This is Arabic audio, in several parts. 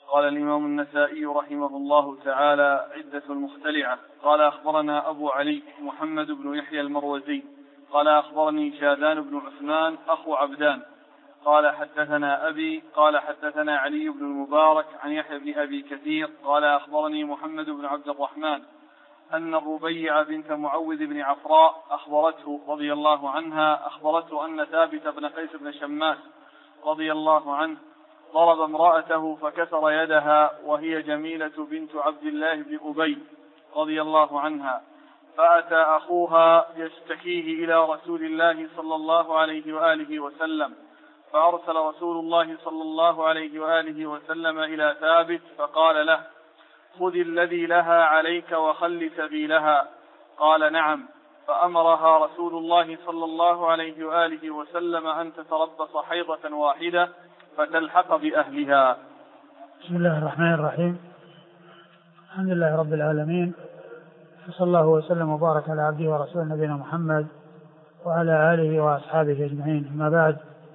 قال الإمام النسائي رحمه الله تعالى: عدة المختلعة. قال أخبرنا أبو علي محمد بن يحيى المروزي قال أخبرني شاذان بن عثمان أخو عبدان قال حدثنا أبي قال حدثنا علي بن المبارك عن يحيى بن أبي كثير قال أخبرني محمد بن عبد الرحمن أن الربيع بنت معوذ بن عفراء أخبرته رضي الله عنها أخبرته أن ثابت بن قيس بن شماس رضي الله عنه ضرب امرأته فكسر يدها وهي جميلة بنت عبد الله بن أبي رضي الله عنها، فأتى أخوها يشتكيه إلى رسول الله صلى الله عليه وآله وسلم، فأرسل رسول الله صلى الله عليه وآله وسلم إلى ثابت فقال له: خذ الذي لها عليك وخل سبيلها. قال: نعم. فأمرها رسول الله صلى الله عليه وآله وسلم أن تتربص حيضة واحدة فتلحق بأهلها. بسم الله الرحمن الرحيم. الحمد لله رب العالمين، صلى الله وسلم وبارك على عبده ورسوله نبينا محمد وعلى آله وأصحابه أجمعين. أما بعد،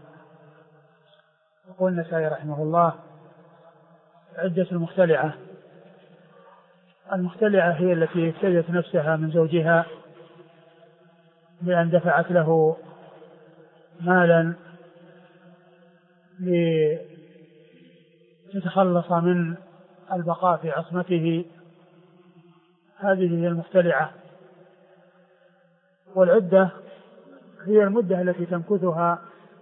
يقول النسائي رحمه الله: عدة المختلعة. المختلعة هي التي افتدت نفسها من زوجها بأن دفعت له مالا لتتخلص من البقاء في عصمته. هذه هي المختلعة. والعدة هي المدة التي تمكثها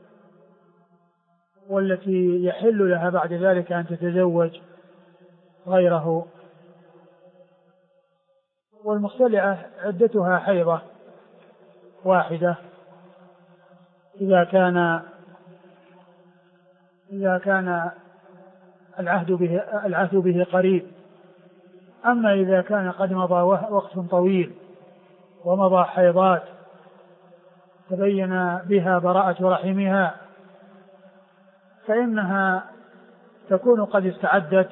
والتي يحل لها بعد ذلك أن تتزوج غيره. والمختلعة عدتها حيضة واحدة إذا كان العهد به قريب. أما إذا كان قد مضى وقت طويل ومضى حيضات تبين بها براءة رحمها فإنها تكون قد استعدت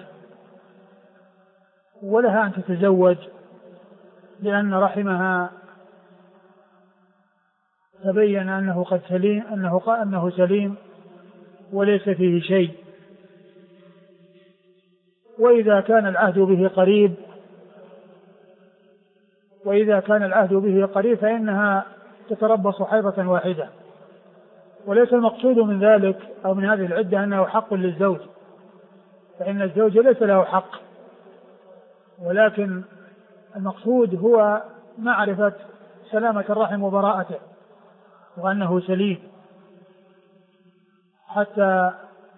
ولها أن تتزوج، لأن رحمها تبين أنه سليم وليس فيه شيء. وإذا كان العهد به قريب فإنها تتربص حيضة واحدة. وليس المقصود من ذلك أو من هذه العدة أنه حق للزوج، فإن الزوج ليس له حق، ولكن المقصود هو معرفة سلامة الرحم وبراءته وأنه سليم حتى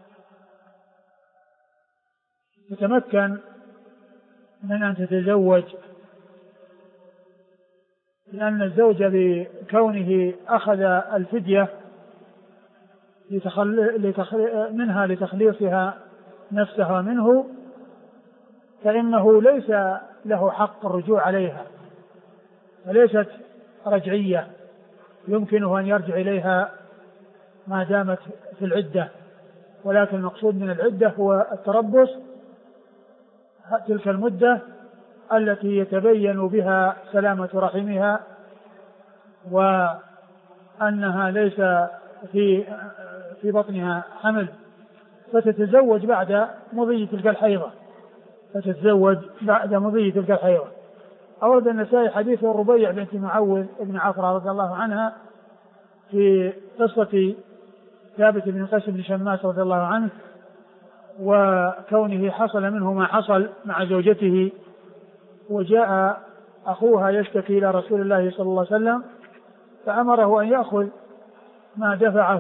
تتمكن من أن تتزوج. لأن الزوج بكونه أخذ الفدية منها لتخليصها نفسها منه فإنه ليس له حق الرجوع عليها، فليست رجعية يمكنه أن يرجع إليها ما دامت في العدة. ولكن المقصود من العدة هو التربص، تلك المدة التي يتبين بها سلامة رحمها وأنها ليس في بطنها حمل، فتتزوج بعد مضي تلك الحيضة. أورد النسائي حديث الربيع بنت معوذ بن عفراء رضي الله عنها في قصة ثابت بن قيس بن شماس رضي الله عنه، وكونه حصل منه ما حصل مع زوجته، وجاء أخوها يشتكي إلى رسول الله صلى الله عليه وسلم فأمره أن يأخذ ما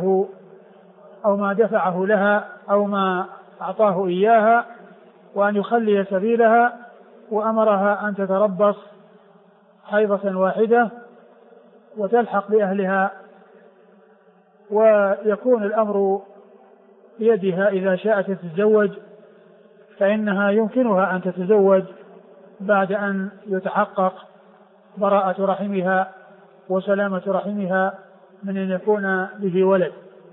دفعه لها أو ما أعطاه إياها وأن يخلي سبيلها، وأمرها أن تتربص حيضة واحدة وتلحق بأهلها، ويكون الأمر بيدها إذا شاءت تتزوج فإنها يمكنها أن تتزوج بعد أن يتحقق براءة رحمها وسلامة رحمها من أن يكون به ولد.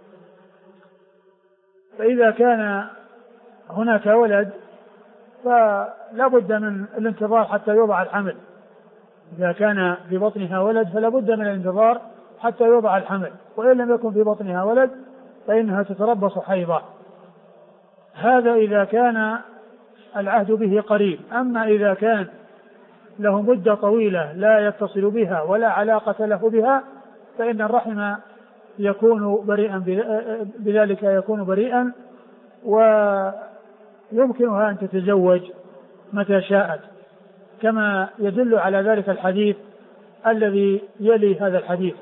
فإذا كان هناك ولد فلا بد من الانتظار حتى يوضع الحمل. إذا كان في بطنها ولد فلا بد من الانتظار حتى يوضع الحمل، وإن لم يكن في بطنها ولد فإنها تتربص حيضة. هذا إذا كان العهد به قريب. أما إذا كان له مدة طويلة لا يتصل بها ولا علاقة له بها فإن الرحم يكون بريئا بذلك، يكون بريئا، ويمكنها أن تتزوج متى شاءت، كما يدل على ذلك الحديث الذي يلي هذا الحديث.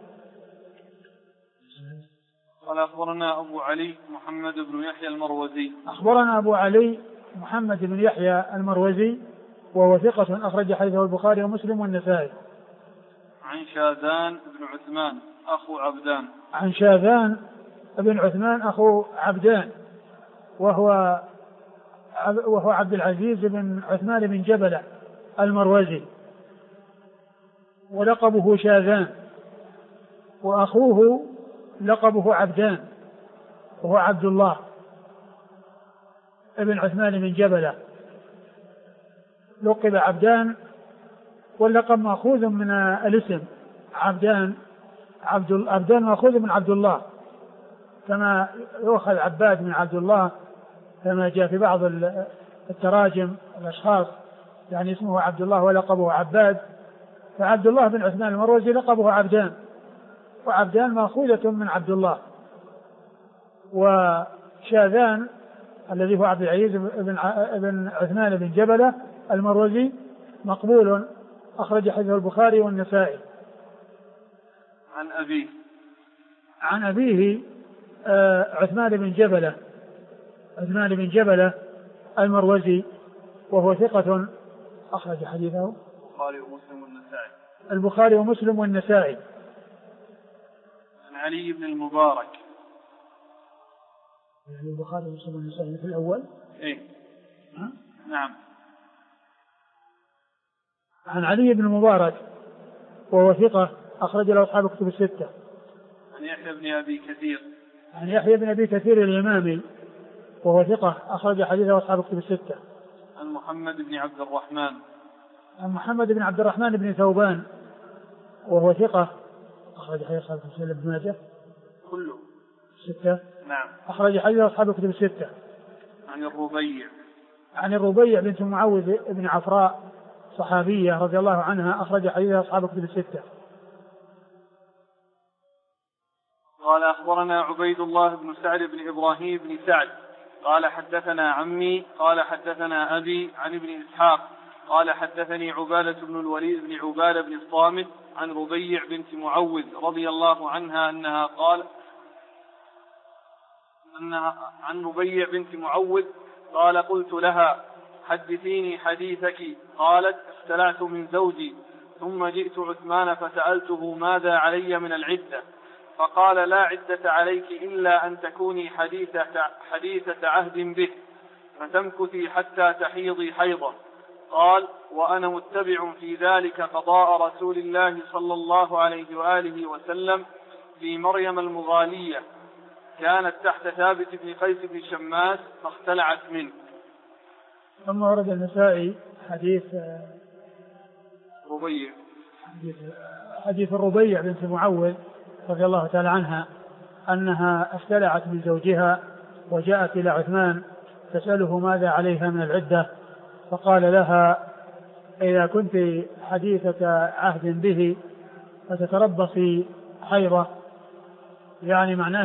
قال أخبرنا أبو علي محمد بن يحيى المروزي. أخبرنا أبو علي محمد بن يحيى المروزي وهو ثقة أخرج حديثه البخاري ومسلم والنسائي. عن شاذان بن عثمان أخو عبدان. عن شاذان بن عثمان أخو عبدان وهو عبد العزيز بن عثمان بن جبلة المروزي، ولقبه شاذان، وأخوه لقبه عبدان وهو عبد الله ابن عثمان بن جبلة، لقب عبدان، واللقب مأخوذ من الاسم عبدان. عبدان مأخوذ من عبد الله، كما يؤخذ عباد من عبد الله، كما جاء في بعض التراجم الأشخاص يعني اسمه عبد الله ولقبه عباد، فعبد الله بن عثمان المروزي لقبه عبدان، وعبدان مأخوذة من عبد الله. وشاذان الذي هو عبد العزيز بن عثمان بن جبلة المروزي مقبول، أخرج حديثه البخاري والنسائي. عن أبيه عثمان بن جبلة المروزي وهو ثقة أخرج حديثه البخاري ومسلم والنسائي. عن علي بن المبارك. البخاري ومسلم والنسائي في الأول. إيه؟ نعم. عن علي بن المبارك وهو ثقة أخرج له أصحاب الكتب الستة. عن يحيى بن أبي كثير. عن يحيى بن أبي كثير اليمامي وهو ثقة أخرج حديثه أصحاب الكتب الستة. عن محمد بن عبد الرحمن. عن محمد بن عبد الرحمن بن ثوبان وهو ثقة أخرج حديث أصحاب الكتب الستة. ابن ماجه كله ستة. نعم. أخرج حديث أصحاب الكتب الستة. عن الربيع بنت معوذ بن عفراء صحابية رضي الله عنها أخرج حديث أصحاب الكتب الستة. قال أخبرنا عبيد الله بن سعد بن إبراهيم بن سعد قال حدثنا عمي قال حدثنا أبي عن ابن إسحاق قال حدثني عبادة بن الوليد بن عبادة بن الصامت عن ربيع بنت معوذ رضي الله عنها عن ربيع بنت معوذ قال قلت لها حدثيني حديثك، قالت اختلعت من زوجي ثم جئت عثمان فسألته ماذا علي من العدة، فقال لا عدة عليك إلا أن تكوني حديثة عهد به فتمكثي حتى تحيضي حيضة. قال وأنا متبع في ذلك قضاء رسول الله صلى الله عليه وآله وسلم في مريم المغالية كانت تحت ثابت بن قيس بن شماس فاختلعت منه. ثم ورد النسائي حديث الربيع بنت معوذ رضي الله تعالى عنها أنها اختلعت من زوجها وجاءت إلى عثمان تسأله ماذا عليها من العدة، فقال لها إذا كنت حديثة عهد به فتتربصي حيضة، يعني معناه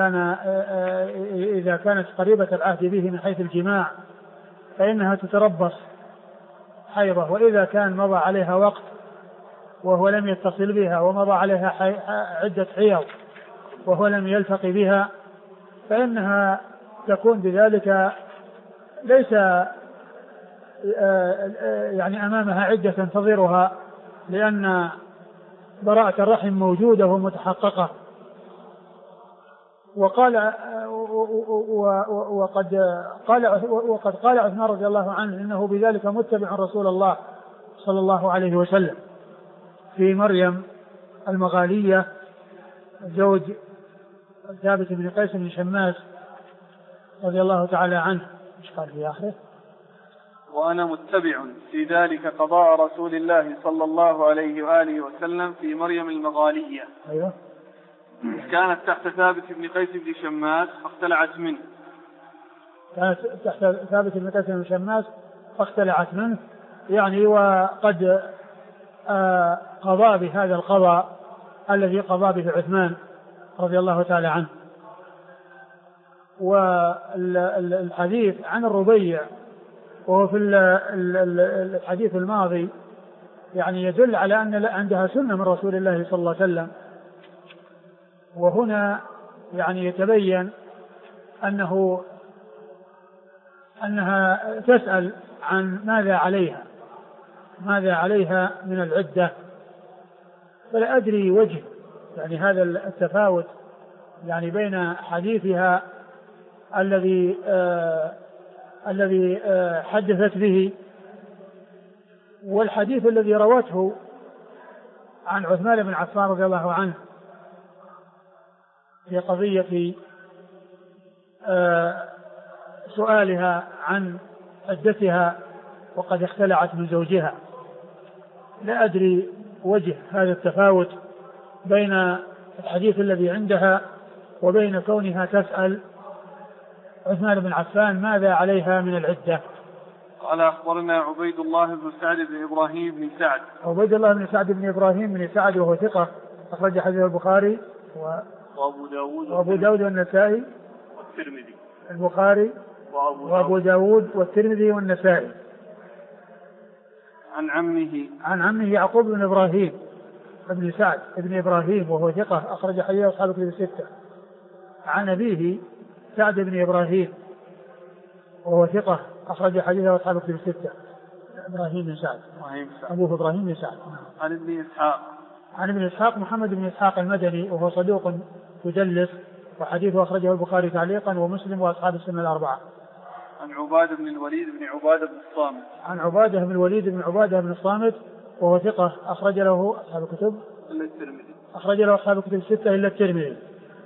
إذا كانت قريبة العهد به من حيث الجماع فإنها تتربص حيضة، وإذا كان مضى عليها وقت وهو لم يتصل بها ومضى عليها عدة حيض وهو لم يلتقي بها فإنها تكون بذلك ليس يعني أمامها عدة تنتظرها، لأن براءة الرحم موجودة ومتحققة. وقد قال عثمان رضي الله عنه إنه بذلك متبع رسول الله صلى الله عليه وسلم في مريم المغالية زوج ثابت بن قيس بن شماس رضي الله تعالى عنه. ايش قال في آخره؟ وأنا متبع في ذلك قضاء رسول الله صلى الله عليه وآله وسلم في مريم المغالية. أيوه. كانت تحت ثابت بن قيس بن شماس فاختلعت منه. كانت تحت ثابت بن قيس بن شماس فاختلعت منه، يعني وقد قضى بهذا القضاء الذي قضى به عثمان رضي الله تعالى عنه. والحديث عن الربيع وهو في الحديث الماضي يعني يدل على أن عندها سنة من رسول الله صلى الله عليه وسلم، وهنا يعني يتبين أنها تسأل عن ماذا عليها من العدة، فلا أدري وجه يعني هذا التفاوت يعني بين حديثها الذي حدثت به والحديث الذي روته عن عثمان بن عفان رضي الله عنه في قضية سؤالها عن عدتها وقد اختلعت من زوجها. لا أدري وجه هذا التفاوت بين الحديث الذي عندها وبين كونها تسأل عثمان بن عفان ماذا عليها من العدة. قال أخبرنا عبيد الله بن سعد بن إبراهيم بن سعد. عبيد الله بن سعد بن إبراهيم بن سعد وهو ثقة أخرج حديث البخاري وأبو داود والنسائي والترمذي. البخاري وأبو داود والترمذي والنسائي. عن عمه يعقوب بن إبراهيم بن سعد بن إبراهيم وهو ثقة أخرج حديث أصحاب الكتب الستة. عن أبيه سعد بن إبراهيم وهو ثقة أخرج حديثه أصحاب الكتب الستة. إبراهيم بن سعد أبوه إبراهيم بن سعد. عن ابن إسحاق محمد بن إسحاق المدني وهو صدوق يدلس وحديثه أخرجه البخاري تعليقا ومسلم وأصحاب السنة الأربعة. عن عبادة بن الوليد بن عبادة بن الصامت. عن عبادة بن الوليد بن عبادة بن الصامت وهو ثقة أخرج له أصحاب الكتب إلا الترمذي. أخرج له أصحاب الكتب الستة إلا الترمذي.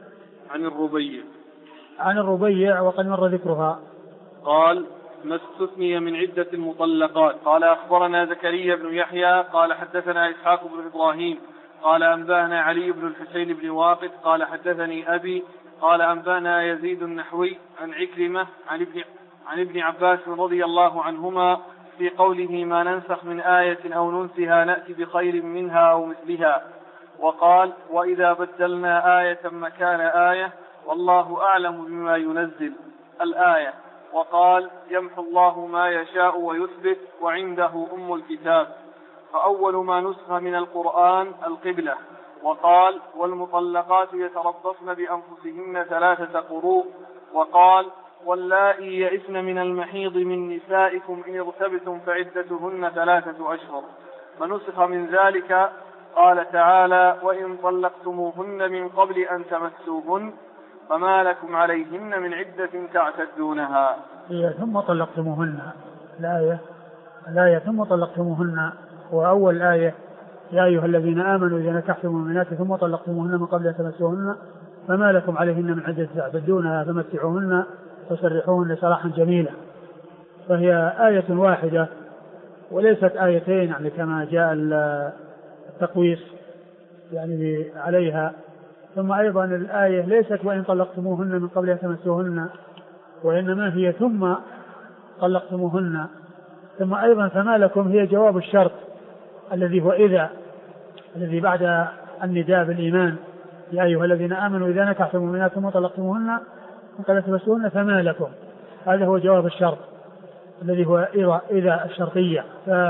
عن الربيع وقد مر ذكرها. قال ما استثني من عدة المطلقات. قال أخبرنا زكريا بن يحيى قال حدثنا إسحاق بن إبراهيم قال أنبانا علي بن الحسين بن واقد قال حدثني أبي قال أنبانا يزيد النحوي عن عكرمة عن ابن عباس رضي الله عنهما في قوله ما ننسخ من آية أو ننسها نأتي بخير منها أو مثلها، وقال وإذا بدلنا آية مكان آية والله أعلم بما ينزل الآية، وقال يمحو الله ما يشاء ويثبت وعنده أم الكتاب، فأول ما نسخ من القرآن القبلة، وقال والمطلقات يتربصن بأنفسهن 3 قروء، وقال واللائي يئسن من المحيض من نسائكم إن ارتبتم فعدتهن 3 أشهر، فنسخ من ذلك قال تعالى وإن طلقتموهن من قبل أن تمسوهن فما لكم عليهن من عدة تعتدونها. ثم طلقتموهن الآية ثم طلقتموهن، وأول آية يا أيها الذين آمنوا إذا نكحتم المؤمنات ثم طلقتموهن من قبل أن تمسوهن فما لكم عليهن من عدة تعتدونها فمتعوهن وسرحوهن سراحا جميلا. فهي آية واحدة وليست آيتين يعني كما جاء التقويس يعني عليها. ثم أيضا الآية ليست وإن طلقتموهن من قبل أن تمسوهن، وإنما هي ثم طلقتموهن. ثم أيضا فما لكم هي جواب الشرط الذي هو إذا، الذي بعد النداء بالإيمان يا أيها الذين آمنوا إذا نكحتم المؤمنات ثم طلقتموهن من قبل أن تمسوهن فما لكم، هذا هو جواب الشرط الذي هو إذا الشرطية.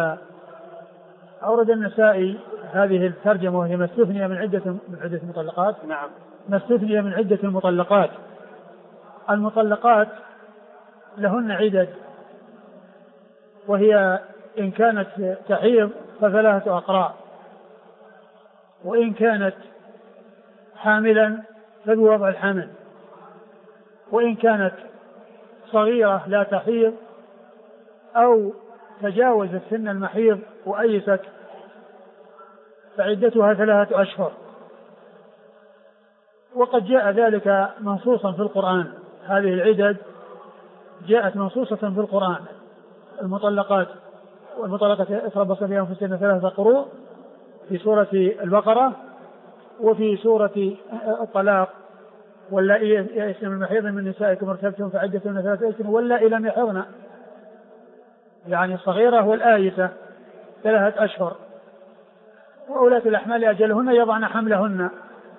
فأورد النسائي هذه الترجمة وهي ما استثني من عدة المطلقات. نعم. ما استثني من عدة المطلقات. المطلقات لهن عدد، وهي إن كانت تحيض ف3 أقراء، وإن كانت حاملا فبوضع الحمل، وإن كانت صغيرة لا تحيض أو تجاوزت سن المحيض وأيست فعدتها 3 أشهر. وقد جاء ذلك منصوصا في القرآن، هذه العدد جاءت منصوصة في القرآن. المطلقات والمطلقات يتربصن بأنفسهن 3 قروء في سورة البقرة، وفي سورة الطلاق واللائي يئسن من المحيض من نسائكم ارتبتم فعدتهن 3 أشهر واللائي لم يحضن، يعني الصغيرة والآيسة 3 أشهر، وأولاة الأحمال أجلهن يضعن حملهن.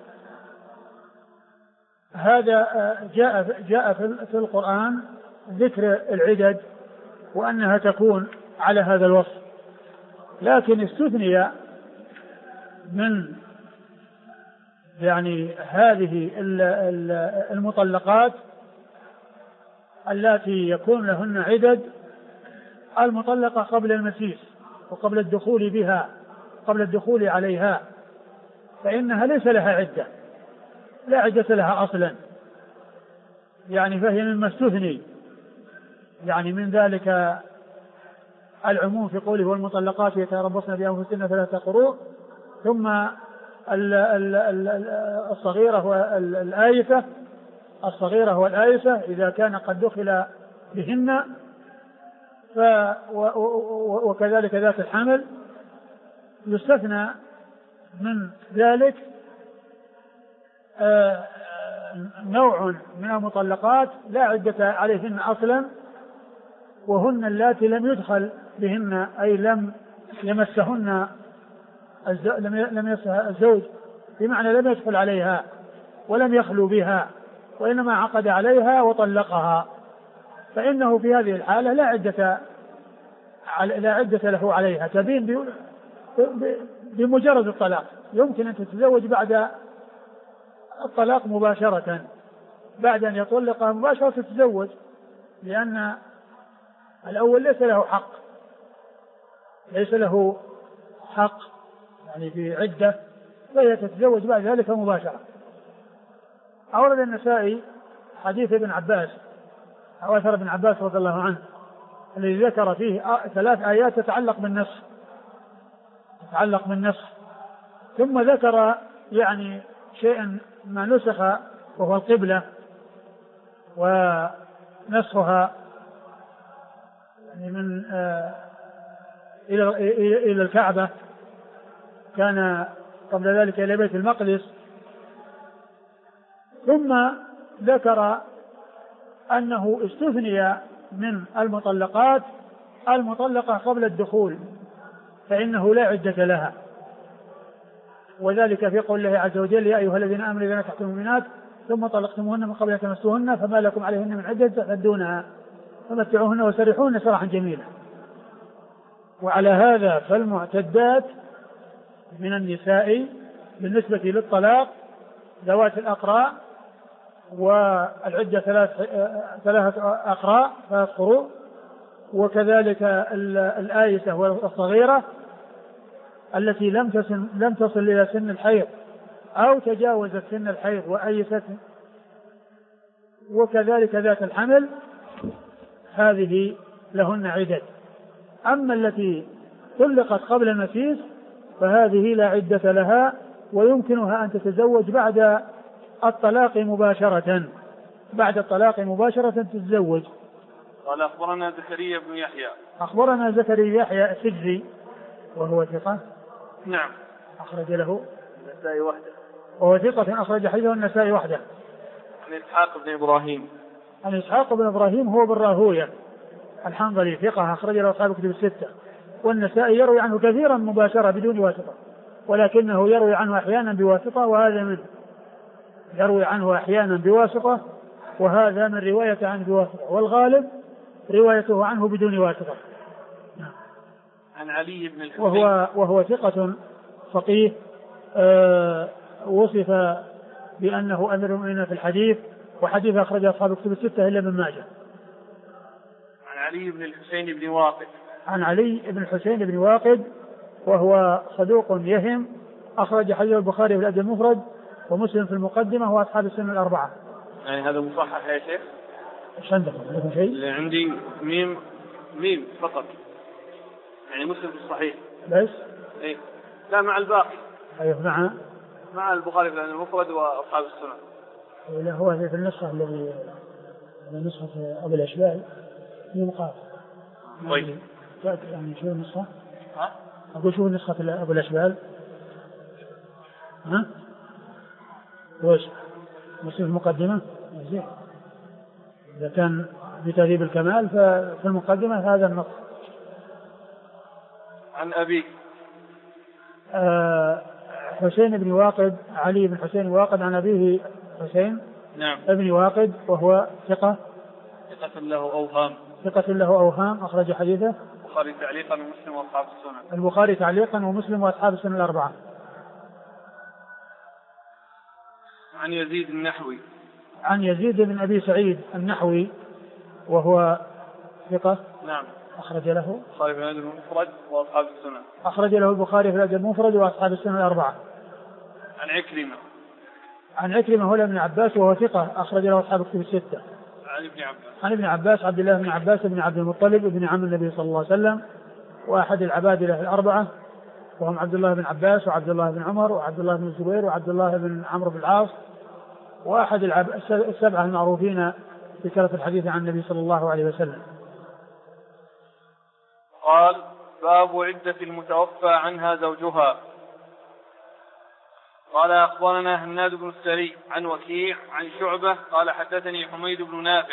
هذا جاء في القرآن ذكر العدد وأنها تكون على هذا الوصف، لكن استثني من يعني هذه المطلقات التي يكون لهن عدد المطلقة قبل المسيس وقبل الدخول بها، قبل الدخول عليها، فإنها ليس لها عدة، لا عدة لها أصلا، يعني فهي مما استثني يعني من ذلك العموم في قوله والمطلقات يتربصن بأنفسهن 3 قروء، ثم الصغيرة والآيسة إذا كان قد دخل بهن، وكذلك ذات الحمل. يستثنى من ذلك نوع من المطلقات لا عدة عليهن أصلا، وهن اللاتي لم يدخل بهن، أي لم يمسهن الزوج، بمعنى لم يدخل عليها ولم يخلو بها وإنما عقد عليها وطلقها، فإنه في هذه الحالة لا عدة له عليها، تبين بمجرد الطلاق. يمكن أن تتزوج بعد الطلاق مباشرة، بعد أن يطلقها مباشرة تتزوج، لأن الأول ليس له حق يعني في عدة، فهي تتزوج بعد ذلك مباشرة. أورد النسائي حديث ابن عباس أو أثر ابن عباس رضي الله عنه الذي ذكر فيه 3 آيات تتعلق بالنسخ، ثم ذكر يعني شيئا ما نسخ وهو القبلة ونسخها يعني من إلى الكعبة، كان قبل ذلك إلى بيت المقدس، ثم ذكر أنه استثني من المطلقات المطلقة قبل الدخول فإنه لا عدة لها، وذلك في قول الله عز وجل يا أيها الذين آمنوا إذا نكحتم المؤمنات ثم طلقتموهن من قبل أن تمسوهن فما لكم عليهن من عدة تعتدونها فمتعوهن وسرحوهن سراحا جميلا. وعلى هذا فالمعتدات من النساء بالنسبة للطلاق ذوات الأقراء، والعدة 3 قروء، وكذلك الآيسة والصغيرة التي لم تصل إلى سن الحيض أو تجاوزت سن الحيض وأيست، وكذلك ذات الحمل، هذه لهن عدد. أما التي طلقت قبل المسيس فهذه لا عدة لها، ويمكنها أن تتزوج بعد الطلاق مباشرة، تتزوج. قال أخبرنا زكريا بن يحيى. أخبرنا زكريا يحيى السجزي وهو ثقة. نعم. أخرج له النسائي وحده. وهو ثقة أخرج حديثه النسائي وحده. عن إسحاق بن إبراهيم. عن إسحاق بن إبراهيم هو بن راهويه الحنظلي ثقة أخرج له أصحاب الكتب 6، والنسائي يروي عنه كثيرا مباشرة بدون واسطة، ولكنه يروي عنه أحيانا بواسطة، وهذا من يروي عنه أحيانا بواسطة، وهذا من رواية عنه بواسطة، والغالب روايته عنه بدون واسطة. عن علي بن الحسين وهو ثقة فقيه وصف بأنه أمير المؤمنين في الحديث، وحديث أخرج أصحاب الكتب 6 إلا ابن ماجه. عن علي بن الحسين بن واقد. عن علي بن الحسين بن واقد وهو صدوق يهم، أخرج حديث البخاري في الأدب المفرد ومسلم في المقدمة وأصحاب السنة 4. يعني هذا مصحح يا شيخ؟ ايش عندكم شيء؟ اللي عندي ميم فقط، يعني مسلم في الصحيح بس؟ اي لا مع الباقي. ايوه مع البخاري في المفرد واصحاب السنن. لا هو في النسخة الذي نسخة أبو الأشبال ينقاط. طيب يعني شو النسخة؟ أقول شو نسخة أبو الأشبال؟ وش؟ مسلم المقدمة زين. إذا كان بتهذيب الكمال ففي المقدمة هذا النص. عن أبي حسين بن واقد، علي بن حسين واقد، عن أبيه حسين نعم ابن واقد وهو ثقة له أوهام أخرج حديثه البخاري تعليقا ومسلم وأصحاب السنن. البخاري تعليقا ومسلم وأصحاب السنن الأربعة. عن يزيد النحوي، عن يزيد بن أبي سعيد النحوي وهو ثقة نعم أخرج له البخاري في الأدب المفرد وأصحاب السنن. أخرج له البخاري في الأدب المفرد وأصحاب السنن الأربعة. عن عكرمة هو ابن عباس وهو ثقة أخرج له أصحاب الكتب الستة. عن ابن عباس عبد الله بن عباس بن عبد المطلب ابن عم النبي صلى الله عليه وسلم وأحد العبادلة الأربعة، وهم عبد الله بن عباس وعبد الله بن عمر وعبد الله بن الزبير وعبد الله بن عمرو بن العاص، وأحد السبعة المعروفين بكثرة الحديث عن النبي صلى الله عليه وسلم. قال: باب عدة المتوفى عنها زوجها. قال: أخبرنا هناد بن السري عن وكيع عن شعبة قال: حدثني حميد بن نافع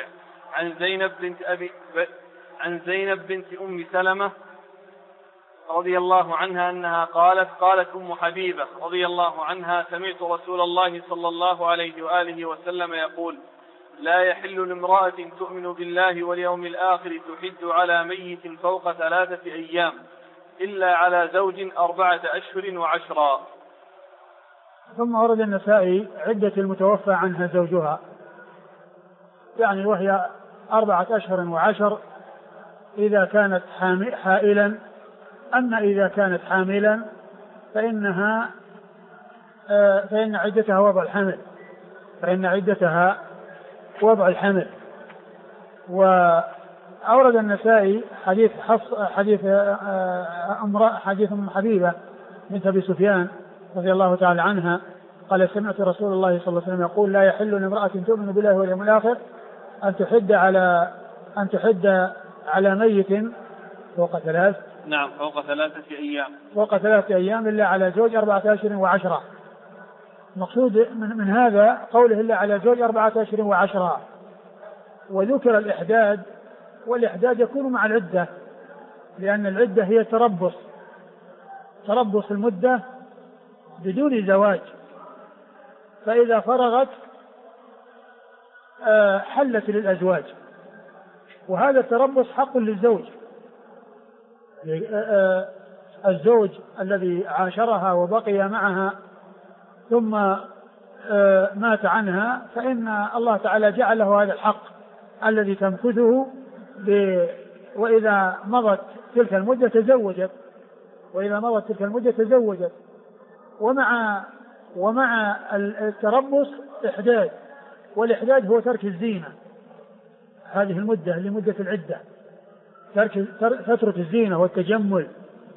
عن زينب بنت أم سلمة رضي الله عنها أنها قالت أم حبيبة رضي الله عنها: سمعت رسول الله صلى الله عليه وآله وسلم يقول: لا يحل لامرأة تؤمن بالله واليوم الآخر تحد على ميت فوق 3 أيام إلا على زوج 4 أشهر و10. ثم ورد النسائي عدة المتوفى عنها زوجها، يعني وهي 4 أشهر و10 إذا كانت حائلا. أما إذا كانت حاملا فإن عدتها وضع الحمل. وأورد النسائي حديث أم حبيبة بنت أبي سفيان رضي الله تعالى عنها قال: سمعت رسول الله صلى الله عليه وسلم يقول: لا يحل لامرأة تؤمن بالله واليوم الآخر أن تحد على ميت فوق 3. نعم فوق 3 أيام. فوق 3 أيام إلا على زوج 4 أشهر و10. المقصود من هذا قوله إلا على زوج 4 أشهر و10. وذكر الإحداد، والإحداد يكون مع العدة، لأن العدة هي تربص المدة بدون زواج، فإذا فرغت حلت للأزواج. وهذا التربص حق للزوج. الزوج الذي عاشرها وبقي معها ثم مات عنها فإن الله تعالى جعل له هذا الحق الذي تمكثه، وإذا مضت تلك المدة تزوجت. ومع التربص إحداد، والإحداد هو ترك الزينة. هذه المدة لمدة العدة تترك الزينة والتجمل،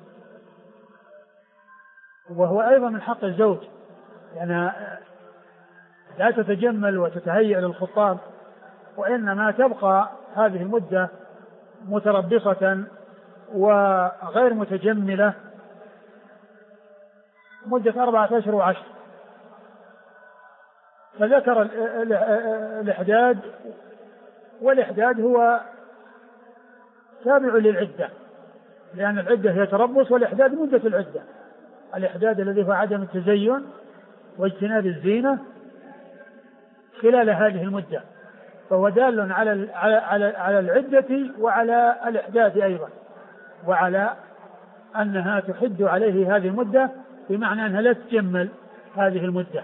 وهو أيضا من حق الزوج، يعني لا تتجمل وتتهيأ للخطاب، وإنما تبقى هذه المدة متربصة وغير متجملة مدة 4 أشهر و10. فذكر الإحداد، والإحداد هو تابع للعدة، لأن العدة هي تربص، والإحداد مدة العدة. الإحداد الذي هو عدم التزين واجتناب الزينة خلال هذه المدة، فهو دال على العدة وعلى الإحداد أيضا، وعلى أنها تحد عليه هذه المدة، بمعنى أنها لا تجمل هذه المدة.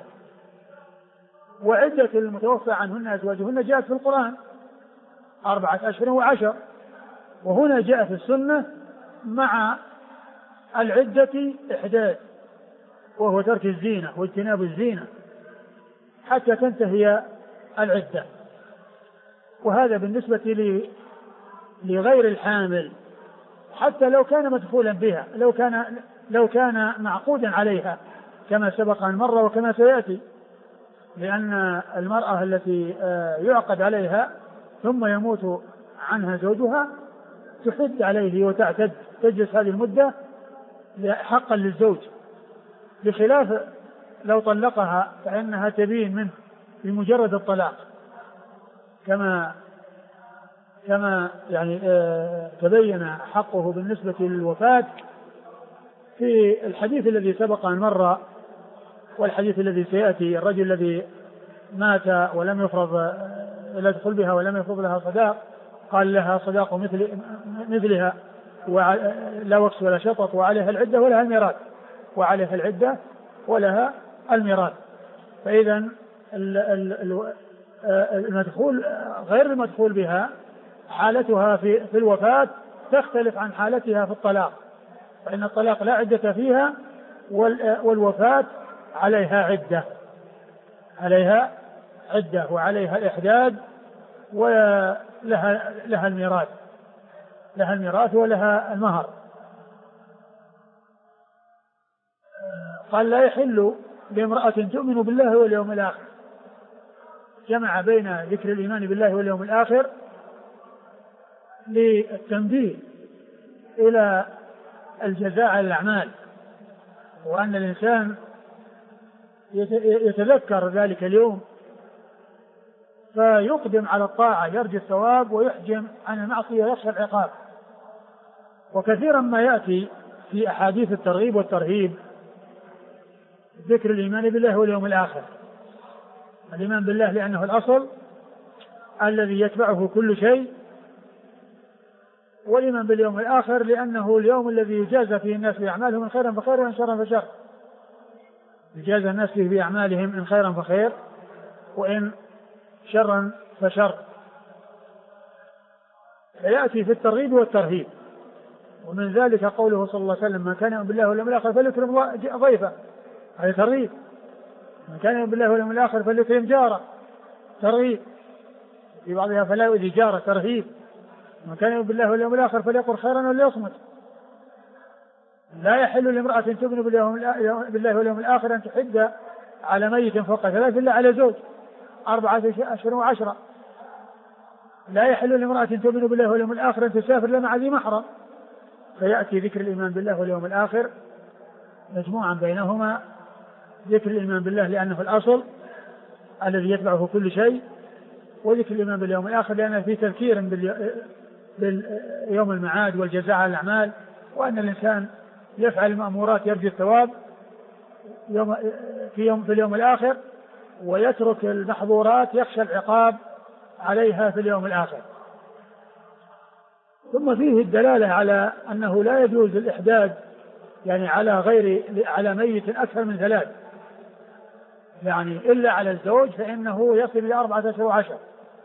وعدة المتوفى عنهن أزواجهن جاءت في القرآن 4 أشهر و10، وهنا جاء في السنة مع العدة إحداد، وهو ترك الزينة واجتناب الزينة حتى تنتهي العدة. وهذا بالنسبة لغير الحامل، حتى لو كان مدخولا بها، لو كان معقودا عليها كما سبق أن مر وكما سيأتي، لأن المرأة التي يعقد عليها ثم يموت عنها زوجها تحد عليه وتعتد، تجلس هذه المدة حقا للزوج، بخلاف لو طلقها فإنها تبين منه بمجرد الطلاق، كما يعني تبين حقه بالنسبة للوفاة في الحديث الذي سبق أن مر والحديث الذي سيأتي. الرجل الذي مات ولم يفرض يدخل بها ولم يفرض لها صداق، قال لها صداق مثلها لا وكس ولا شطط وعليها العدة ولها الميراث، وعليها العدة ولها الميراث. فإذا المدخول غير المدخول بها حالتها في الوفاة تختلف عن حالتها في الطلاق، فإن الطلاق لا عدة فيها والوفاة عليها عدة وعليها الإحداد ولها الميراث ولها المهر. قال لا يحل لامرأة تؤمن بالله واليوم الآخر، جمع بين ذكر الإيمان بالله واليوم الآخر للتنبيه إلى الجزاء على الأعمال، وأن الإنسان يتذكر ذلك اليوم فيقدم على الطاعة يرجو الثواب ويحجم عن المعصية يخشى العقاب. وكثيرا ما يأتي في أحاديث الترغيب والترهيب ذكر الإيمان بالله واليوم الآخر. الإيمان بالله لأنه الأصل الذي يتبعه كل شيء، والإيمان باليوم الآخر لأنه اليوم الذي يجازى فيه الناس بأعمالهم إن خيرا فخير وإن شرا فشر، يجازى الناس فيه بأعمالهم إن خيرا فخير وإن شرا فشر. فيأتي في الترغيب والترهيب، ومن ذلك قوله صلى الله عليه وسلم: من كان يؤمن بالله واليوم الآخر فليكرم ضيفه، هذا ترغيب. من كان يؤمن بالله واليوم الآخر فليكرم جاره، ترغيب. في بعضها فلا يؤذي جاره، ترهيب. من كان يؤمن بالله واليوم الآخر فليقل خيرا وليصمت. لا يحل لامرأة تؤمن بالله واليوم الآخر أن تحد على ميت فوق 3 إلا على زوج 4 أشهر و10. لا يحل لامرأة تؤمن بالله واليوم الآخر أن تسافر إلا مع ذي محرم. فيأتي ذكر الإيمان بالله واليوم الآخر مجموعا بينهما، ذكر الإيمان بالله لأنه الأصل الذي يتبعه كل شيء، وذكر الإيمان باليوم الآخر لأنه فيه تذكير باليوم المعاد والجزاء على الأعمال، وأن الإنسان يفعل المأمورات يرجو الثواب في اليوم الآخر، ويترك المحظورات يخشى العقاب عليها في اليوم الآخر. ثم فيه الدلالة على أنه لا يجوز الإحداد يعني على ميت أكثر من 3، يعني إلا على الزوج فإنه يصل إلى 4 أشهر و10،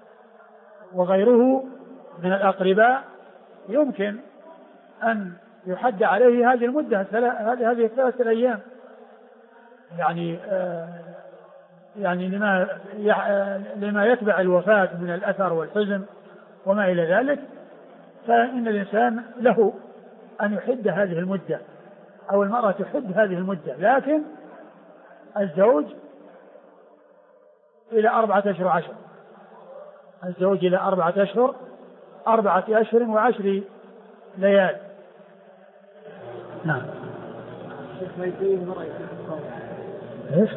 وغيره من الأقرباء يمكن أن يحد عليه هذه المدة هذه 3 أيام، يعني لما يتبع الوفاة من الأثر والحزن وما إلى ذلك، فإن الإنسان له أن يحد هذه المدة أو المرأة تحد هذه المدة، لكن الزوج إلى 4 أشهر و10، الزوج إلى 4 أشهر 4 أشهر و10 ليال. نعم. ايش؟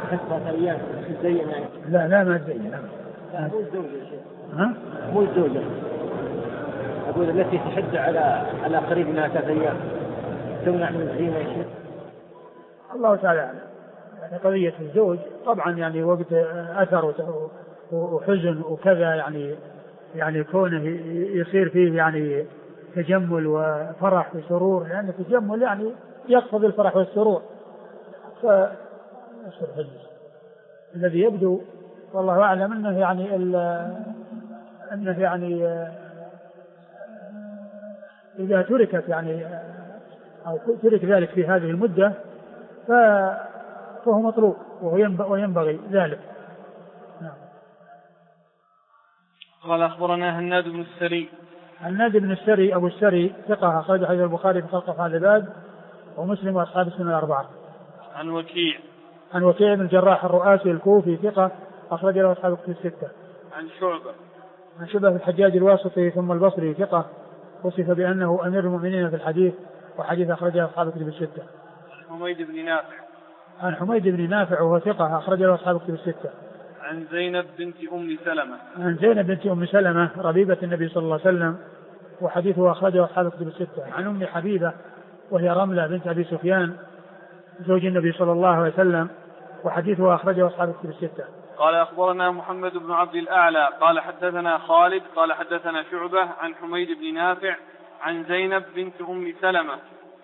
لا ما تزين. مو الزوجة يا شيخ. مو الزوجة. أقول التي تحد على قريب منها 3 أيام تمنع من الزينة يا شيخ. الله تعالى أعلم. يعني قضية الزوج طبعا يعني وقت أثر وحزن وكذا، يعني كونه يصير فيه يعني تجمل وفرح وسرور، لأن التجمل يعني يقصد الفرح والسرور، الذي يبدو والله أعلم أنه يعني إذا تركت يعني أو ترك ذلك في هذه المدة فهو مطلوب وينبغي ذلك. نعم. قال أخبرنا هناد بن السري أبو السري ثقة، أخرج حديث البخاري في خلق أفعال العباد ومسلم وأصحاب السنن 4. عن وكيع بن الجراح الرؤاسي الكوفي ثقة، أخرج له أصحاب الكتب 6. عن شعبة في الحجاج الواسطي ثم البصري ثقة، وصف بأنه أمير المؤمنين في الحديث، وحديث أخرجه أصحاب الكتب 6. عن حميد بن نافع وهو ثقة، أخرج له أصحاب الكتب 6. عن زينب بنت أم سلمة. عن زينب بنت أم سلمة ربيبة النبي صلى الله عليه وسلم، وحديثه أخرجه أصحاب الكتب الستة. عن أم حبيبة وهي رملة بنت أبي سفيان زوج النبي صلى الله عليه وسلم، وحديثه أخرجه أصحاب الكتب الستة. قال أخبرنا محمد بن عبد الأعلى قال حدثنا خالد قال حدثنا شعبة عن حميد بن نافع عن زينب بنت أم سلمة.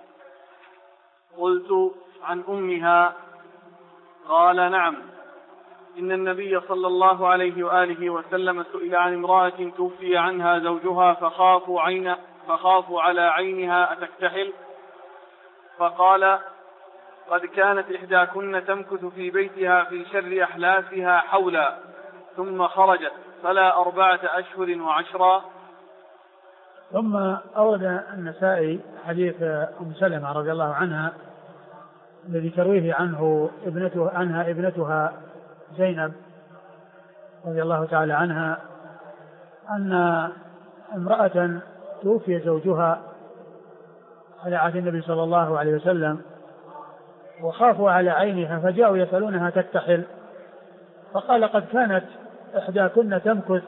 قلت عن أمها؟ قال نعم، إن النبي صلى الله عليه وآله وسلم سئل عن امرأة توفي عنها زوجها فخافوا على عينها أتكتحل؟ فقال قد كانت إحداكن تمكث في بيتها في شر أحلافها حولا ثم خرجت فلا 4 أشهر و10. ثم أورد النسائي حديث أم سلمة رضي الله عنها الذي ترويه عنها ابنتها زينب رضي الله تعالى عنها أن امرأة توفي زوجها على عهد النبي صلى الله عليه وسلم وخافوا على عينها فجاءوا يسألونها تكتحل، فقال قد كانت إحداكن تمكث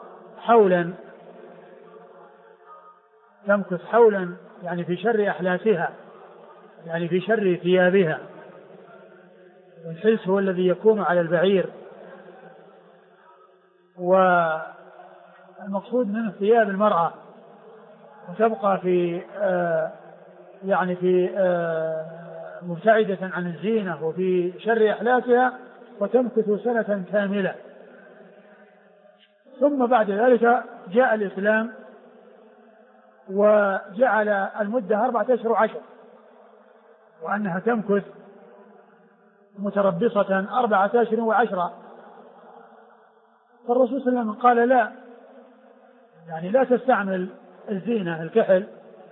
حولا يعني في شر أحلاسها، يعني في شر ثيابها. والحلس هو الذي يكون على البعير، والمقصود منه ثياب المرأة، وتبقى في مبتعدة عن الزينة وفي شر أحلاسها وتمكث سنة كاملة. ثم بعد ذلك جاء الإسلام وجعل المدة 4 أشهر و10، وأنها تمكث متربصة 4 أشهر و10. فالرسول صلى الله عليه وسلم قال لا، يعني لا تستعمل الزينة الكحل،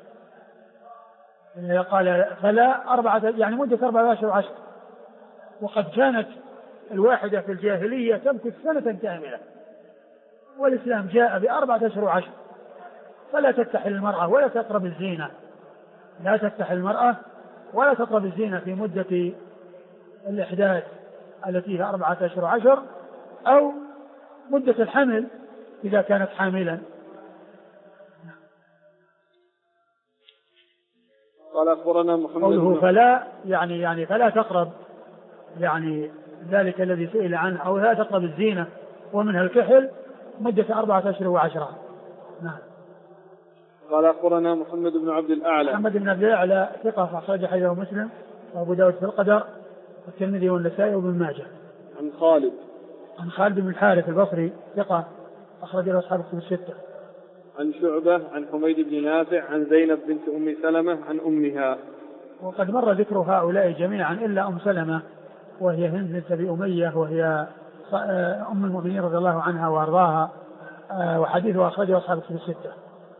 قال فلا 4 يعني مدة 4 أشهر و10، وقد كانت الواحدة في الجاهلية تمكث سنة كاملة، والإسلام جاء ب4 أشهر و10. فلا تكتحل المرأة ولا تقرب الزينة، لا تكتحل المرأة ولا تقرب الزينة في مدة الإحداث التي هي 4 أشهر و10، أو مدة الحمل إذا كانت حاملا. قال أخبرنا محمد قوله فلا يعني فلا تقرب، يعني ذلك الذي سئل عنه، أو لا تقرب الزينة ومنها الكحل مدة 4 أشهر و10. نعم. قال أخبرنا محمد بن عبد الأعلى. محمد بن عبد الأعلى ثقة أخرج حديثه مسلم وأبو داود في القدر والترمذي والنسائي وابن ماجه. عن خالد بن الحارث البصري ثقة أخرج له أصحاب الكتب الستة. عن شعبة عن حميد بن نافع عن زينب بنت أم سلمة عن أمها. وقد مر ذكر هؤلاء جميعا إلا أم سلمة وهي هند بنت أبي أمية، وهي أم المؤمنين رضي الله عنها وأرضاها، وحديثها أخرجه أصحاب الكتب الستة.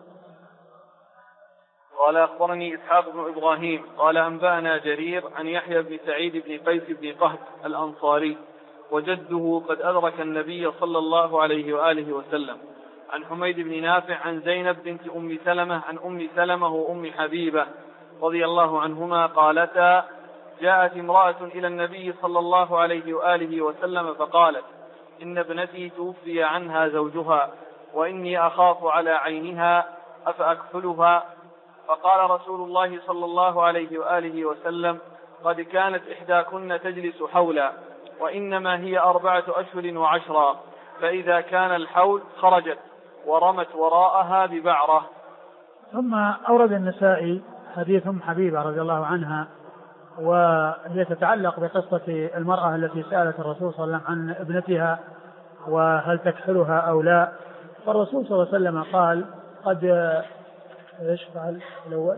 قال أخبرني إسحاق بن إبراهيم قال أنبأنا جرير عن يحيى بن سعيد بن قيس بن قهط الأنصاري وجده قد أدرك النبي صلى الله عليه وآله وسلم، عن حميد بن نافع عن زينب بنت أم سلمة عن أم سلمة وأم حبيبة رضي الله عنهما قالتا جاءت امرأة إلى النبي صلى الله عليه وآله وسلم فقالت إن ابنتي توفي عنها زوجها وإني أخاف على عينها أفأكفلها؟ فقال رسول الله صلى الله عليه وآله وسلم قد كانت إحداكن تجلس حولا وإنما هي 4 أشهر و10، فإذا كان الحول خرجت ورمت وراءها ببعرة. ثم أورد النسائي حديث أم حبيبة رضي الله عنها، وهي تتعلق بقصة المرأة التي سألت الرسول صلى الله عليه وسلم عن ابنتها وهل تكحلها أو لا، فالرسول صلى الله عليه وسلم قال قد ايش قال الأول؟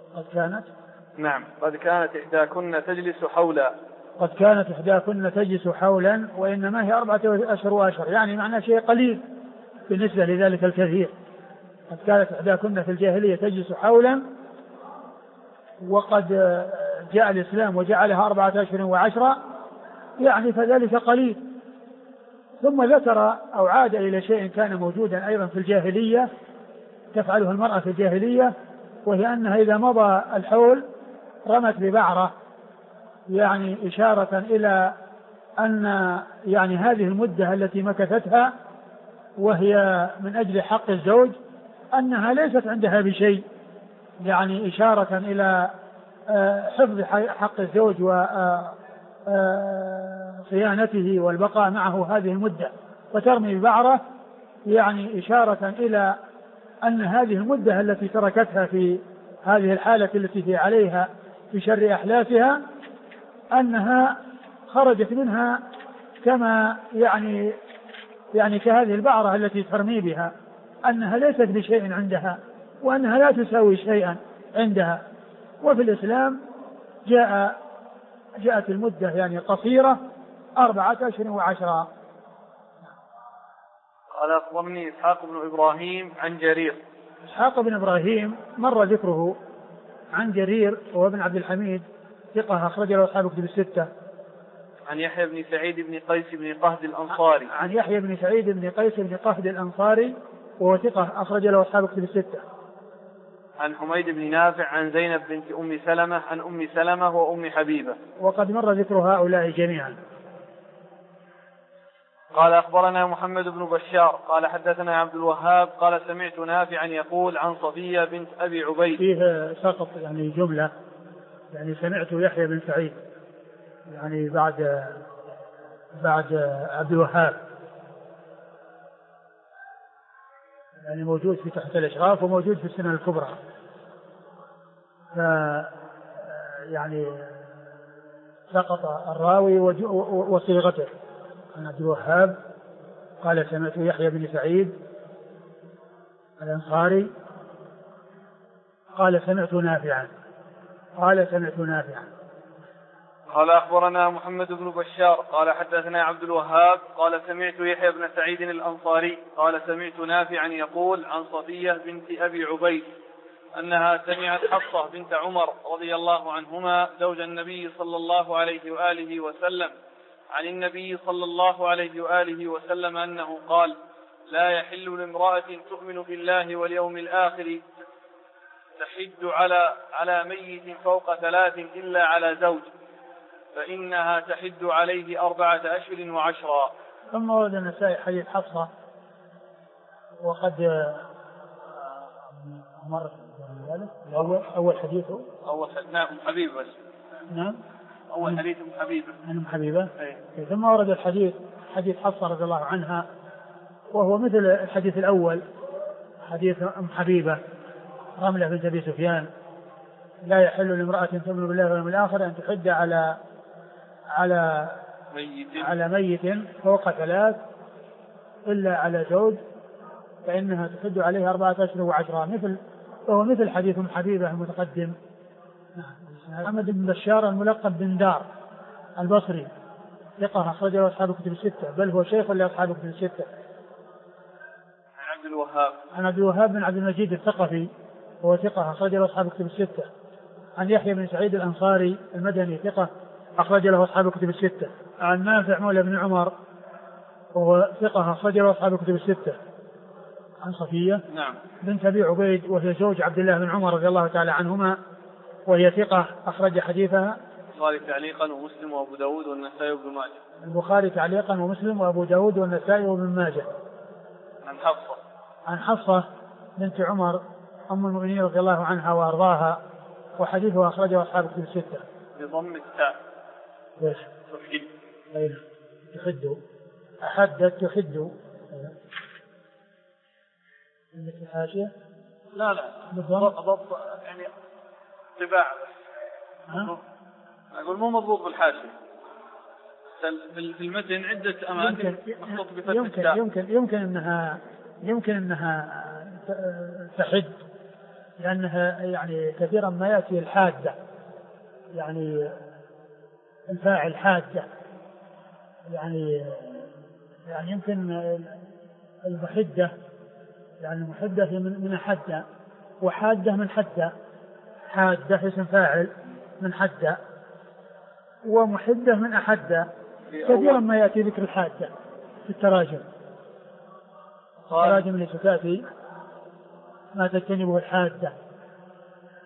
قد كانت إحداكن تجلس حولا. قد كانت إحداكن تجلس حولا وإنما هي 4 أشهر و10، يعني معنى شيء قليل بالنسبة لذلك الكثير. قد كانت إحداكن في الجاهلية تجلس حولا وقد جاء الإسلام وجعلها 4 أشهر و10، يعني فذلك قليل. ثم ذكر أو عاد إلى شيء كان موجودا أيضا في الجاهلية تفعله المرأة في الجاهلية، وهي أنها إذا مضى الحول رمت ببعرة، يعني إشارة إلى أن يعني هذه المدة التي مكثتها وهي من أجل حق الزوج أنها ليست عندها بشيء، يعني إشارة إلى حفظ حق الزوج وصيانته والبقاء معه هذه المدة، وترمي ببعره يعني إشارة إلى أن هذه المدة التي تركتها في هذه الحالة التي هي عليها في شر أحلافها أنها خرجت منها كما يعني كهذه البعرة التي ترمي بها، أنها ليست بشيء عندها وأنها لا تساوي شيئا عندها. وفي الإسلام جاءت المدة يعني قصيرة 4 أشهر و10. قال أخبرني إسحاق بن إبراهيم عن جرير. إسحاق بن إبراهيم مر ذكره عن جرير وهو ابن عبد الحميد ثقة أخرج له أصحاب كتب الستة. عن يحيى بن سعيد بن قيس بن قهد الأنصاري. عن يحيى بن سعيد بن قيس بن قهد الأنصاري وهو ثقة أخرج له أصحاب كتب الستة. عن حميد بن نافع عن زينب بنت أم سلمة عن أم سلمة وأم حبيبة. وقد مر ذكر هؤلاء جميعا. قال أخبرنا محمد بن بشار قال حدثنا عبد الوهاب قال سمعت نافعا يقول عن صفية بنت أبي عبيد. فيه سقط يعني جملة، يعني سمعت يحيى بن سعيد يعني بعد عبد الوهاب، يعني موجود في تحت الإشراف وموجود في السنن الكبرى، يعني سقط الراوي وصيغته. عن عبد الوهاب قال سمعت يحيى بن سعيد الأنصاري قال سمعت نافعا قال أخبرنا محمد بن بشار قال حدثنا عبد الوهاب قال سمعت يحيى بن سعيد الأنصاري قال سمعت نافعا يقول عن صفية بنت أبي عبيد أنها سمعت حفصة بنت عمر رضي الله عنهما زوج النبي صلى الله عليه وآله وسلم عن النبي صلى الله عليه وآله وسلم أنه قال: لا يحل لامرأة تؤمن بالله واليوم الآخر تحد على ميت فوق 3 إلا على زوج، فإنها تحد عليه 4 أشهر و10. ثم ورد النسائي حديث حفصة وقد مر ذلك أول حديثه نعم حبيب بس نعم أول حديث أم حبيبة. ثم ورد حديث حفصة رضي الله عنها وهو مثل الحديث الأول حديث أم حبيبة رملة بنت أبي سفيان: لا يحل لامرأة تؤمن بالله واليوم الآخر أن تحد على ميت فوق 3 إلا على زوج فإنها تحد عليه 4 أشهر و10. وهو مثل حديث أم حبيبة المتقدم. محمد بن بشار الملقب بن دار البصري ثقة أخرجه أصحاب كتب الستة، بل هو شيخ لأصحاب كتب الستة. عن عبد الوهاب بن عبد المجيد الثقفي وهو ثقة أخرجه أصحاب كتب الستة. عن يحيى بن سعيد الأنصاري المدني ثقة أخرج له أصحاب كتب الستة. عن نافع مولى بن عمر وهو ثقة أخرج له أصحاب كتب الستة. عن صفية بنت أبي عبيد وهي زوج عبد الله بن عمر رضي الله تعالى عنهما وهي ثقة أخرج حديثها البخاري تعليقا ومسلم وأبو داود والنسائي وابن ماجه. البخاري تعليقا ومسلم وأبو داود والنسائي وابن ماجه. عن حفصة بنت عمر أم المؤمنين رضي الله عنها وأرضاها وحديثها أخرجه أصحاب كتب الستة. بضم التاء. ليش؟ تحد أحدت تحد. عندك الحاشية؟ لا ضبط يعني طباع أقول مو مضبوط بالحاشية. في المتن عدة أماكن محطوط بفتح التاء. يمكن أنها تحد لأنها يعني كثيرا ما يأتي الحادة يعني الفاعل حادة يعني يمكن المحدة يعني محدة من حدة وحادة من حدة. حادة اسم فاعل من حدة ومحدة من أحدة. كثيرا ما يأتي ذكر الحادة في التراجم التراجم التي تأتي ما تجتنبه الحادة.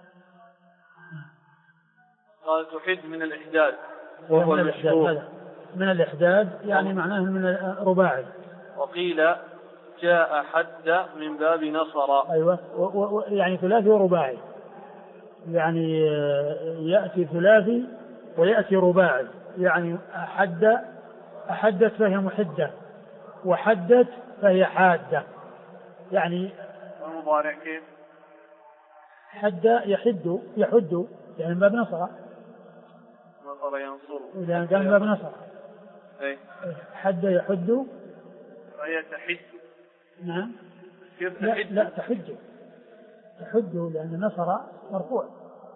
قال تحد من الإحداد وهو المشهور. من الإحداد يعني معناه من رباعي. وقيل جاء حد من باب نصر. أيوة يعني ثلاثي ورباعي، يعني يأتي ثلاثي ويأتي رباعي، يعني أحدت فهي محدة، وحدت فهي حادة. يعني المضارع كيف؟ حد يحد يعني من باب نصر. نصر ينصر إذا كان باب نصر. أي. حد يحد فهي تحد. نعم. كيف تحد؟ لا تحد لأن نصر مرفوع.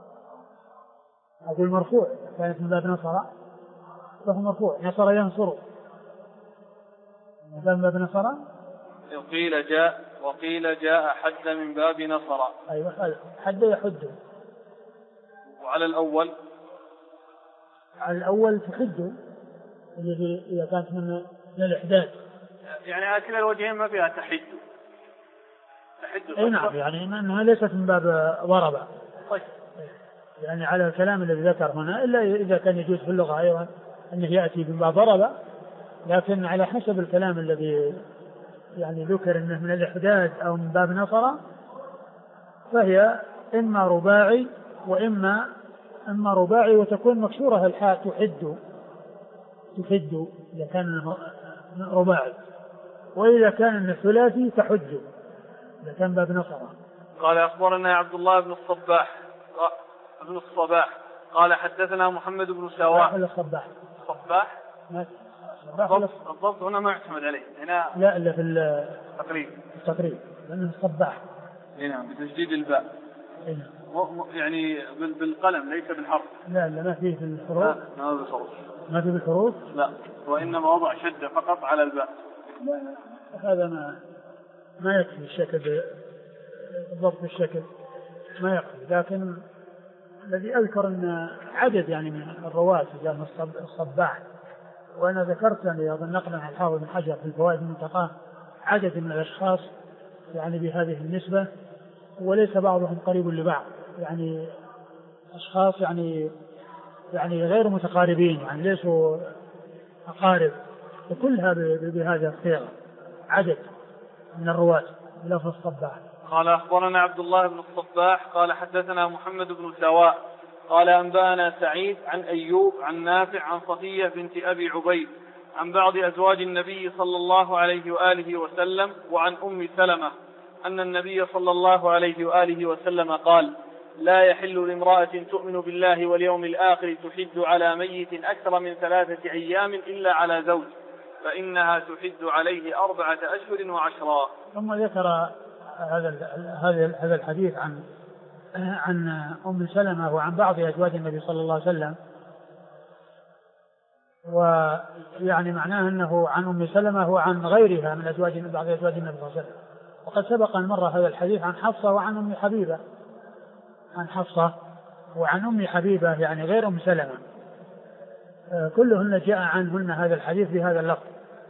أقول مرفوع كانت من باب نصر فهو مرفوع. نصر ينصر من باب نصر. وقيل جاء حد من باب نصر. أيوة حد يحد. وعلى الأول تحد اللي إذا كانت من الإحداد، يعني كلا الوجهين ما فيها تحد. أي نعم، يعني أنها ليست من باب ضرب. طيب. يعني على الكلام الذي ذكر هنا، إلا إذا كان يجوز في اللغة أيضا أنه يأتي من باب ضرب، لكن على حسب الكلام الذي يعني ذكر أنه من الإحداد أو من باب نصر، فهي إما رباعي وإما رباعي وتكون مكسورة الحاء تحد إذا كان رباعي، وإذا كان الثلاثي تحج إذا كان باب نصر. قال أخبرنا عبد الله بن الصباح قال حدثنا محمد بن سواء. الصباح الضبط هنا ما يعتمد عليه هنا. لا إلا في التقريب لأنه الصباح هنا بتشديد الباء يعني بالقلم ليس بالحرف. لا ما فيه في الحروف. ما فيه بالحروف. لا وإنما وضع شدة فقط على الباء. لا هذا ما يكفي الشكل بالضبط بالشكل ما يكفي، لكن الذي أذكر أن عدد يعني من الرواة جاء الصباح، وأنا ذكرت يعني أظن نقلا عن الحافظ بن حجر في الفوائد المنتقاه عدد من الأشخاص يعني بهذه النسبة، وليس بعضهم قريب لبعض، يعني أشخاص يعني غير متقاربين، يعني ليسوا أقارب، وكلها بهذا الصيغة عدد من الرواة بلفظ الصباح. قال أخبرنا عبد الله بن الصباح قال حدثنا محمد بن سواء قال أنبأنا سعيد عن أيوب عن نافع عن صفية بنت أبي عبيد عن بعض أزواج النبي صلى الله عليه وآله وسلم وعن أم سلمة أن النبي صلى الله عليه وآله وسلم قال: لا يحل لامرأة تؤمن بالله واليوم الآخر تحد على ميت أكثر من 3 أيام إلا على زوج، فإنها تحد عليه 4 أشهر و10. ثم ذكر هذا الحديث عن أم سلمة وعن بعض أزواج النبي صلى الله عليه وسلم، ويعني معناه أنه عن أم سلمة وعن غيرها من بعض أزواج النبي صلى الله عليه وسلم. وقد سبق أن مر هذا الحديث عن حفصة وعن أم حبيبة، يعني غير أم سلمة، كلهن جاء عنهن هذا الحديث بهذا اللفظ.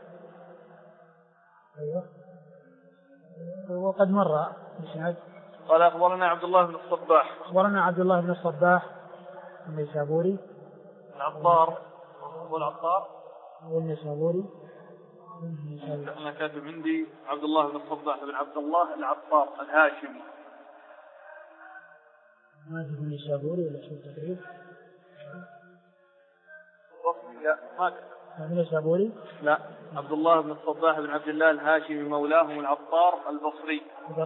وقد مر بشهاد. قال أخبرنا عبد الله بن الصباح النيسابوري العطار والنيسابوري. أنا كاتب عندي عبد الله بن الصباح بن عبد الله العطار الهاشمي. ما في النيسابوري ولا شيء تقريبا؟ لا ما في النيسابوري. لا، عبد الله بن الصباح بن عبد الله الهاشمي مولاهم العطار البصري.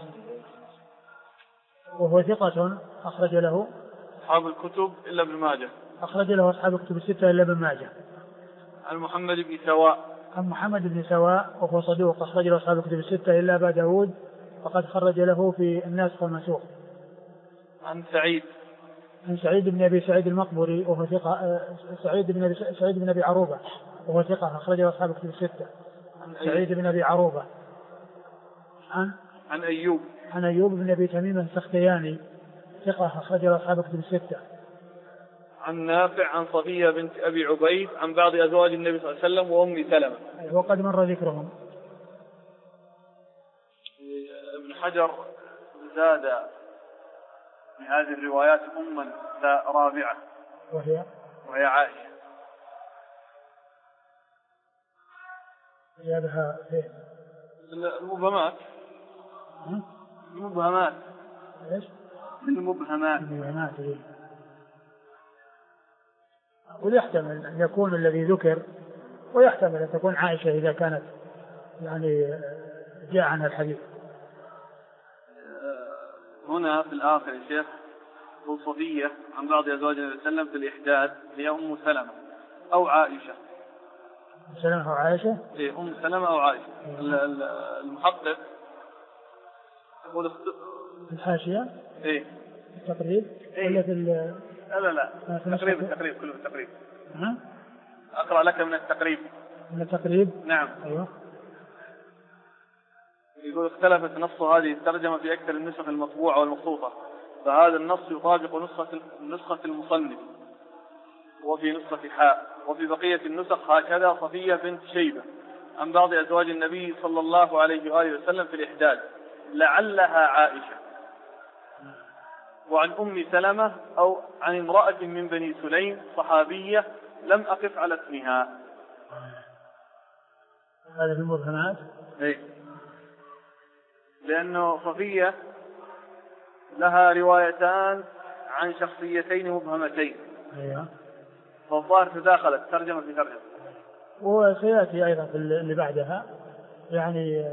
وهو ثقة أخرج له أصحاب الكتب إلا ابن ماجه. أخرج له أصحاب الكتب 6 إلا ابن ماجه. عن محمد بن سواء وهو صدوق أخرج له أصحاب الكتب 6 إلا أبا داود فقد خرج له في الناسخ والمنسوخ. عن سعيد بن أبي سعيد المقبري وهو ثقة. سعيد بن أبي عروبة وهو ثقة أخرج له أصحاب الكتب 6. سعيد بن أبي عروبة. عن أيوب بن أبي تميم السختياني ثقة أخرج له أصحاب الكتب 6. عن نافع عن صفية بنت أبي عبيد عن بعض أزواج النبي صلى الله عليه وسلم وأم سلمة. وقد مر ذكرهم. ابن حجر زاد في هذه الروايات أما رابعة وهي عائشة. غيابها فين؟ المبهمات. المبهمات. ايش؟ المبهمات. المبهمات. ويحتمل أن يكون الذي ذكر، ويحتمل أن تكون عائشة إذا كانت يعني جاء عنها الحديث. هنا في الآخر يا شيخ صفية عن بعض أزواج النبي صلى الله عليه وسلم في الإحداد هي أم سلمة أو عائشة. سلمة أو عائشة؟ إيه أم سلمة أو عائشة. المحقق يقول الحاشية. إيه التقريب. إيه؟ ولا في لا التقريب كله التقريب. ها؟ أقرأ لك من التقريب. من التقريب. نعم. أيوه. يقول اختلفت نص هذه الترجمة في أكثر النسخ المطبوعة والمخطوطة، فهذا النص يطابق نسخة المصنف وفي نسخة حاء، وفي بقية النسخ هكذا صفية بنت شيبة عن بعض أزواج النبي صلى الله عليه وآله وسلم في الإحداد لعلها عائشة، وعن أم سلمة أو عن امرأة من بني سليم صحابية لم أقف على اسمها. هذا في المبهمات. إيه؟ لأنه صفية لها روايتان عن شخصيتين مبهمتين. أيوه. فالظاهر تداخلت ترجمة في ترجمة. وسيأتي أيضا في اللي بعدها يعني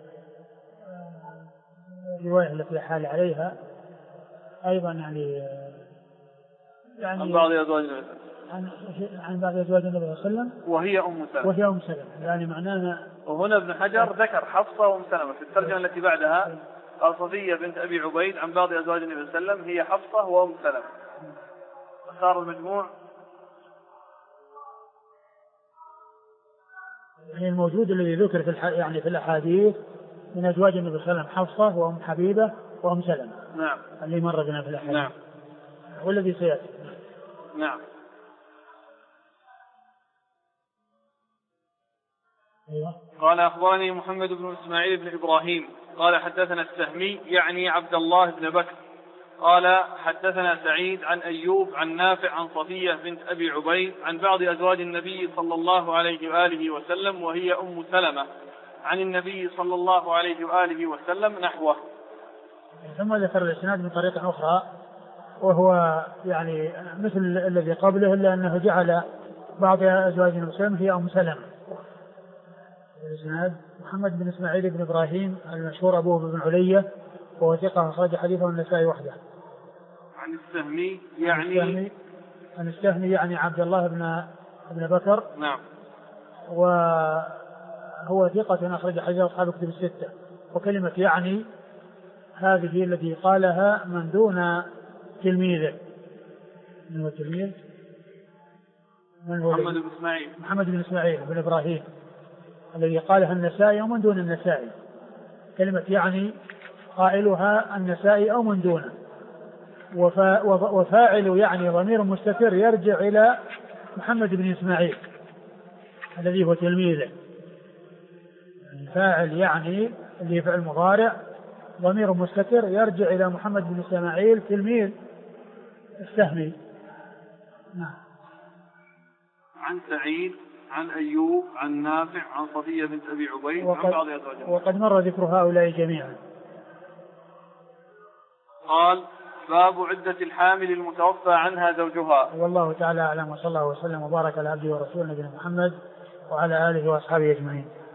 الرواية التي حال عليها أيضا يعني عن بعض أزواج النبي عن بعض أزواج النبي صلى الله عليه وسلم وهي أم سلمة يعني معناها. وهنا ابن حجر ذكر حفصة وأم سلمة في الترجمة التي بعدها، قال صفية بنت أبي عبيد عن بعض أزواج النبي صلى الله عليه وسلم هي حفصة وأم سلمة. صار المجموع يعني الموجود الذي ذكر في الأحاديث من أزواج النبي صلى الله عليه وسلم حفصة وأم حبيبة وأم سلمة. نعم. اللي مر بنا في الأحاديث. نعم. والذي سيأتي. نعم. أيوة. قال أخبرني محمد بن إسماعيل بن إبراهيم قال حدثنا السهمي يعني عبد الله بن بكر قال حدثنا سعيد عن أيوب عن نافع عن صفية بنت أبي عبيد عن بعض أزواج النبي صلى الله عليه وآله وسلم وهي أم سلمة عن النبي صلى الله عليه وآله وسلم نحوه. ثم ذكر الإسناد من طريقة أخرى وهو يعني مثل الذي قبله إلا أنه جعل بعض أزواج النبي صلى الله عليه وسلم هي أم سلمة. الإسناد محمد بن إسماعيل بن إبراهيم المشهور أبوه بن علية وهو ثقة أخرج حديثه النسائي وحده. عن السهمي يعني عن السهمي يعني عبد الله بن بكر. نعم. وهو ثقة أخرج حديثه أصحاب الكتب الستة. وكلمة يعني هذه التي قالها من دون تلميذه. من هو تلميذ؟ من هو؟ محمد بن إسماعيل بن إبراهيم الذي قالها النسائي أو من دون النسائي. كلمة يعني قائلها النسائي أو من دونه. وفاعل يعني ضمير مستتر يرجع إلى محمد بن إسماعيل الذي هو تلميذه. الفاعل يعني اللي فعل مضارع ضمير مستتر يرجع إلى محمد بن إسماعيل تلميذ السهمي. نعم. عن سعيد عن أيوب عن نافع عن صفية بنت أبي عبيد عن بعض أزواجها. وقد مر ذكر هؤلاء جميعا. قال باب عدة الحامل المتوفى عنها زوجها. والله تعالى أعلم وصلى الله وسلم وبارك على عبده ورسوله نبينا محمد وعلى آله وأصحابه أجمعين.